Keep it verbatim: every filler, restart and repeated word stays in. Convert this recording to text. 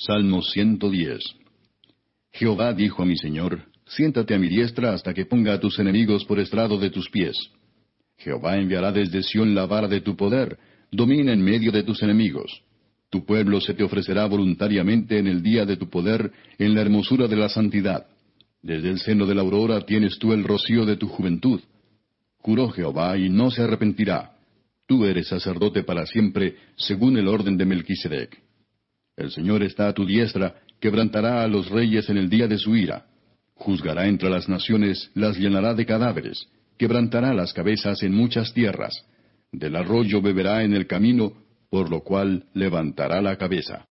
Salmo ciento diez. Jehová dijo a mi Señor, siéntate a mi diestra hasta que ponga a tus enemigos por estrado de tus pies. Jehová enviará desde Sión la vara de tu poder, domina en medio de tus enemigos. Tu pueblo se te ofrecerá voluntariamente en el día de tu poder, en la hermosura de la santidad. Desde el seno de la aurora tienes tú el rocío de tu juventud. Juró Jehová y no se arrepentirá. Tú eres sacerdote para siempre, según el orden de Melquisedec. El Señor está a tu diestra, quebrantará a los reyes en el día de su ira. Juzgará entre las naciones, las llenará de cadáveres, quebrantará las cabezas en muchas tierras. Del arroyo beberá en el camino, por lo cual levantará la cabeza.